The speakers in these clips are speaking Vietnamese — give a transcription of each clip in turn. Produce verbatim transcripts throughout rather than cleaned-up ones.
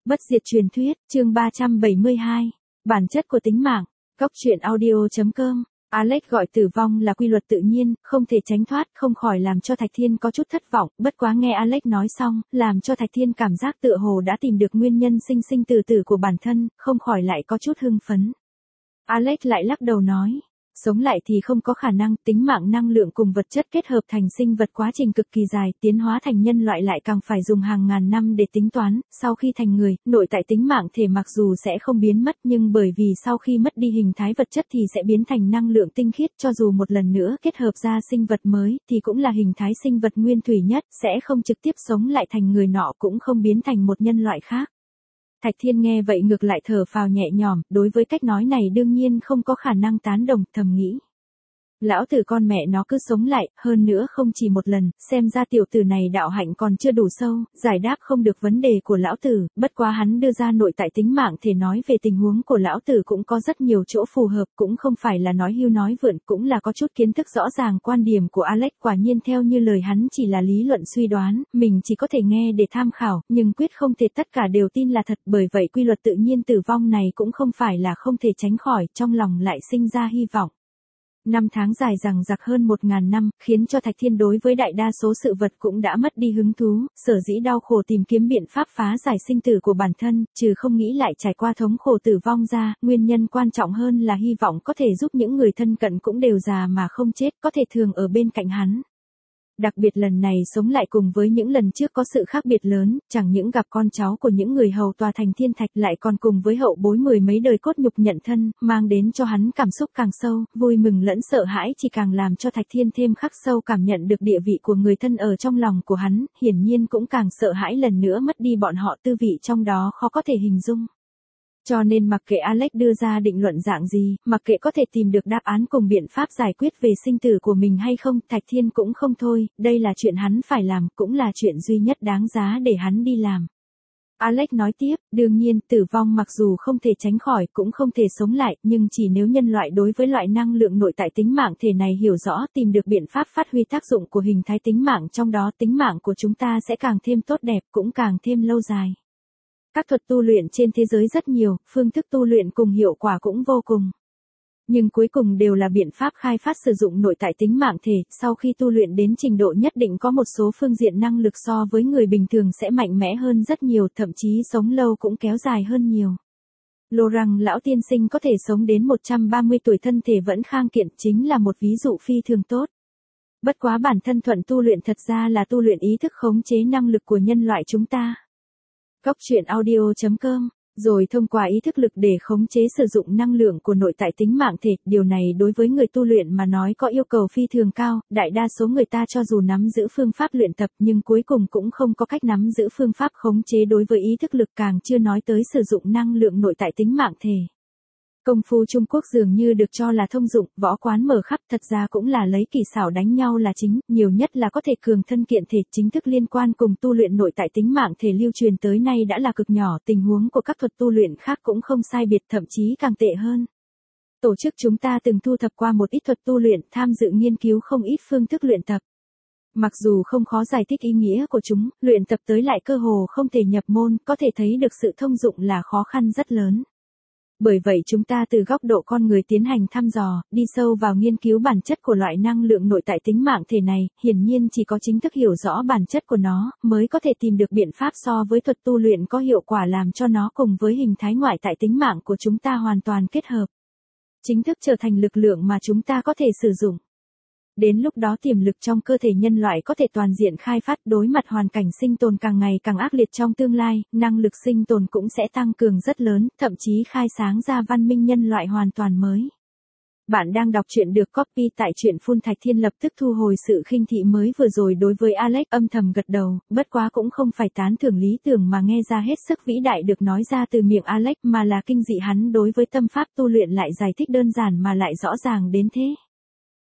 Bất diệt truyền thuyết, chương ba trăm bảy mươi hai. Bản chất của tính mạng. Góc truyện audio chấm com. Alex gọi tử vong là quy luật tự nhiên, không thể tránh thoát, không khỏi làm cho Thạch Thiên có chút thất vọng, bất quá nghe Alex nói xong, làm cho Thạch Thiên cảm giác tựa hồ đã tìm được nguyên nhân sinh sinh tử tử của bản thân, không khỏi lại có chút hưng phấn. Alex lại lắc đầu nói, sống lại thì không có khả năng, tính mạng năng lượng cùng vật chất kết hợp thành sinh vật quá trình cực kỳ dài, tiến hóa thành nhân loại lại càng phải dùng hàng ngàn năm để tính toán, sau khi thành người, nội tại tính mạng thể mặc dù sẽ không biến mất nhưng bởi vì sau khi mất đi hình thái vật chất thì sẽ biến thành năng lượng tinh khiết, cho dù một lần nữa kết hợp ra sinh vật mới thì cũng là hình thái sinh vật nguyên thủy nhất, sẽ không trực tiếp sống lại thành người nọ cũng không biến thành một nhân loại khác. Thạch Thiên nghe vậy ngược lại thở phào nhẹ nhõm, đối với cách nói này đương nhiên không có khả năng tán đồng, thầm nghĩ. Lão tử con mẹ nó cứ sống lại, hơn nữa không chỉ một lần, xem ra tiểu tử này đạo hạnh còn chưa đủ sâu, giải đáp không được vấn đề của lão tử, bất quá hắn đưa ra nội tại tính mạng thể nói về tình huống của lão tử cũng có rất nhiều chỗ phù hợp, cũng không phải là nói hưu nói vượn, cũng là có chút kiến thức rõ ràng. Quan điểm của Alex quả nhiên theo như lời hắn chỉ là lý luận suy đoán, mình chỉ có thể nghe để tham khảo, nhưng quyết không thể tất cả đều tin là thật, bởi vậy quy luật tự nhiên tử vong này cũng không phải là không thể tránh khỏi, trong lòng lại sinh ra hy vọng. Năm tháng dài dằng dặc hơn một ngàn năm, khiến cho Thạch Thiên đối với đại đa số sự vật cũng đã mất đi hứng thú, sở dĩ đau khổ tìm kiếm biện pháp phá giải sinh tử của bản thân, trừ không nghĩ lại trải qua thống khổ tử vong ra, nguyên nhân quan trọng hơn là hy vọng có thể giúp những người thân cận cũng đều già mà không chết, có thể thường ở bên cạnh hắn. Đặc biệt lần này sống lại cùng với những lần trước có sự khác biệt lớn, chẳng những gặp con cháu của những người hầu tòa thành thiên thạch lại còn cùng với hậu bối mười mấy đời cốt nhục nhận thân, mang đến cho hắn cảm xúc càng sâu, vui mừng lẫn sợ hãi chỉ càng làm cho Thạch Thiên thêm khắc sâu cảm nhận được địa vị của người thân ở trong lòng của hắn, hiển nhiên cũng càng sợ hãi lần nữa mất đi bọn họ, tư vị trong đó khó có thể hình dung. Cho nên mặc kệ Alex đưa ra định luận dạng gì, mặc kệ có thể tìm được đáp án cùng biện pháp giải quyết về sinh tử của mình hay không, Thạch Thiên cũng không thôi, đây là chuyện hắn phải làm, cũng là chuyện duy nhất đáng giá để hắn đi làm. Alex nói tiếp, đương nhiên, tử vong mặc dù không thể tránh khỏi, cũng không thể sống lại, nhưng chỉ nếu nhân loại đối với loại năng lượng nội tại tính mạng thể này hiểu rõ, tìm được biện pháp phát huy tác dụng của hình thái tính mạng trong đó, tính mạng của chúng ta sẽ càng thêm tốt đẹp, cũng càng thêm lâu dài. Các thuật tu luyện trên thế giới rất nhiều, phương thức tu luyện cùng hiệu quả cũng vô cùng. Nhưng cuối cùng đều là biện pháp khai phát sử dụng nội tại tính mạng thể, sau khi tu luyện đến trình độ nhất định có một số phương diện năng lực so với người bình thường sẽ mạnh mẽ hơn rất nhiều, thậm chí sống lâu cũng kéo dài hơn nhiều. Laurent lão tiên sinh có thể sống đến một trăm ba mươi tuổi thân thể vẫn khang kiện, chính là một ví dụ phi thường tốt. Bất quá bản thân thuận tu luyện thật ra là tu luyện ý thức khống chế năng lực của nhân loại chúng ta. Góc truyện audio chấm com, rồi thông qua ý thức lực để khống chế sử dụng năng lượng của nội tại tính mạng thể, điều này đối với người tu luyện mà nói có yêu cầu phi thường cao, đại đa số người ta cho dù nắm giữ phương pháp luyện tập nhưng cuối cùng cũng không có cách nắm giữ phương pháp khống chế đối với ý thức lực, càng chưa nói tới sử dụng năng lượng nội tại tính mạng thể. Công phu Trung Quốc dường như được cho là thông dụng, võ quán mở khắp, thật ra cũng là lấy kỳ xảo đánh nhau là chính, nhiều nhất là có thể cường thân kiện thể, chính thức liên quan cùng tu luyện nội tại tính mạng thể lưu truyền tới nay đã là cực nhỏ, tình huống của các thuật tu luyện khác cũng không sai biệt, thậm chí càng tệ hơn. Tổ chức chúng ta từng thu thập qua một ít thuật tu luyện, tham dự nghiên cứu không ít phương thức luyện tập. Mặc dù không khó giải thích ý nghĩa của chúng, luyện tập tới lại cơ hồ không thể nhập môn, có thể thấy được sự thông dụng là khó khăn rất lớn. Bởi vậy chúng ta từ góc độ con người tiến hành thăm dò, đi sâu vào nghiên cứu bản chất của loại năng lượng nội tại tính mạng thể này, hiển nhiên chỉ có chính thức hiểu rõ bản chất của nó, mới có thể tìm được biện pháp so với thuật tu luyện có hiệu quả làm cho nó cùng với hình thái ngoại tại tính mạng của chúng ta hoàn toàn kết hợp. Chính thức trở thành lực lượng mà chúng ta có thể sử dụng. Đến lúc đó tiềm lực trong cơ thể nhân loại có thể toàn diện khai phát, đối mặt hoàn cảnh sinh tồn càng ngày càng ác liệt trong tương lai, năng lực sinh tồn cũng sẽ tăng cường rất lớn, thậm chí khai sáng ra văn minh nhân loại hoàn toàn mới. Bạn đang đọc truyện được copy tại truyện Phun Thạch Thiên, lập tức thu hồi sự khinh thị mới vừa rồi đối với Alex, âm thầm gật đầu, bất quá cũng không phải tán thưởng lý tưởng mà nghe ra hết sức vĩ đại được nói ra từ miệng Alex, mà là kinh dị hắn đối với tâm pháp tu luyện lại giải thích đơn giản mà lại rõ ràng đến thế.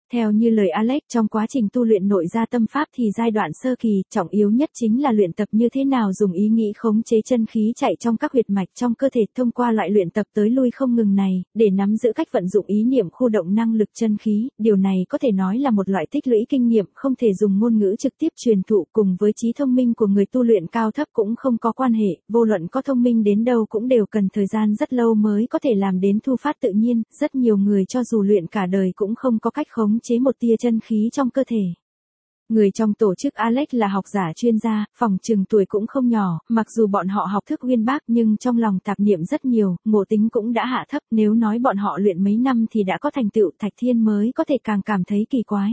Theo như lời Alex, trong quá trình tu luyện nội gia tâm pháp thì giai đoạn sơ kỳ, trọng yếu nhất chính là luyện tập như thế nào dùng ý nghĩ khống chế chân khí chạy trong các huyệt mạch trong cơ thể thông qua loại luyện tập tới lui không ngừng này, để nắm giữ cách vận dụng ý niệm khu động năng lực chân khí. Điều này có thể nói là một loại tích lũy kinh nghiệm không thể dùng ngôn ngữ trực tiếp truyền thụ, cùng với trí thông minh của người tu luyện cao thấp cũng không có quan hệ, vô luận có thông minh đến đâu cũng đều cần thời gian rất lâu mới có thể làm đến thu phát tự nhiên. Rất nhiều người cho dù luyện cả đời cũng không có cách khống chế một tia chân khí trong cơ thể. Người trong tổ chức Alex là học giả chuyên gia, phòng chừng tuổi cũng không nhỏ, mặc dù bọn họ học thức uyên bác nhưng trong lòng tạp niệm rất nhiều, ngộ tính cũng đã hạ thấp, nếu nói bọn họ luyện mấy năm thì đã có thành tựu, Thạch Thiên mới có thể càng cảm thấy kỳ quái.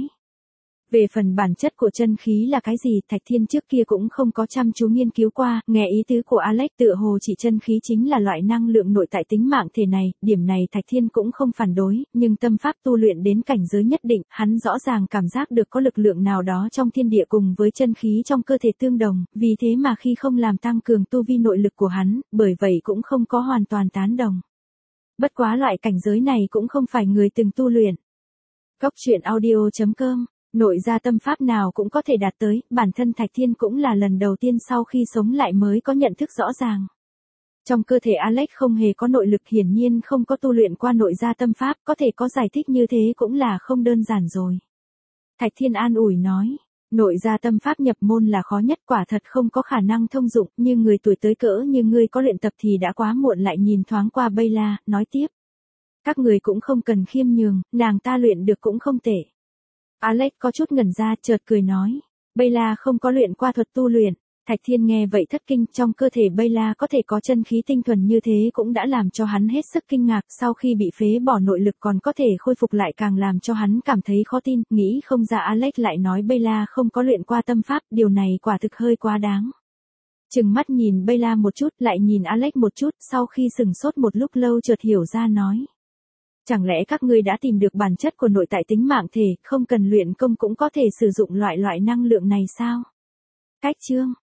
Về phần bản chất của chân khí là cái gì, Thạch Thiên trước kia cũng không có chăm chú nghiên cứu qua, nghe ý tứ của Alex tựa hồ chỉ chân khí chính là loại năng lượng nội tại tính mạng thể này, điểm này Thạch Thiên cũng không phản đối, nhưng tâm pháp tu luyện đến cảnh giới nhất định, hắn rõ ràng cảm giác được có lực lượng nào đó trong thiên địa cùng với chân khí trong cơ thể tương đồng, vì thế mà khi không làm tăng cường tu vi nội lực của hắn, bởi vậy cũng không có hoàn toàn tán đồng. Bất quá loại cảnh giới này cũng không phải người từng tu luyện. Góc truyện audio chấm com. Nội gia tâm pháp nào cũng có thể đạt tới, bản thân Thạch Thiên cũng là lần đầu tiên sau khi sống lại mới có nhận thức rõ ràng. Trong cơ thể Alex không hề có nội lực, hiển nhiên không có tu luyện qua nội gia tâm pháp, có thể có giải thích như thế cũng là không đơn giản rồi. Thạch Thiên an ủi nói, nội gia tâm pháp nhập môn là khó nhất, quả thật không có khả năng thông dụng, nhưng người tuổi tới cỡ như ngươi có luyện tập thì đã quá muộn. Lại nhìn thoáng qua Bayla, nói tiếp. Các người cũng không cần khiêm nhường, nàng ta luyện được cũng không tệ. Alex có chút ngẩn ra, chợt cười nói, Bayla không có luyện qua thuật tu luyện. Thạch Thiên nghe vậy thất kinh, trong cơ thể Bayla có thể có chân khí tinh thuần như thế cũng đã làm cho hắn hết sức kinh ngạc, sau khi bị phế bỏ nội lực còn có thể khôi phục lại càng làm cho hắn cảm thấy khó tin, nghĩ không ra Alex lại nói Bayla không có luyện qua tâm pháp, điều này quả thực hơi quá đáng. Chừng mắt nhìn Bayla một chút, lại nhìn Alex một chút, sau khi sừng sốt một lúc lâu chợt hiểu ra nói. Chẳng lẽ các ngươi đã tìm được bản chất của nội tại tính mạng thể, không cần luyện công cũng có thể sử dụng loại loại năng lượng này sao? Cách chương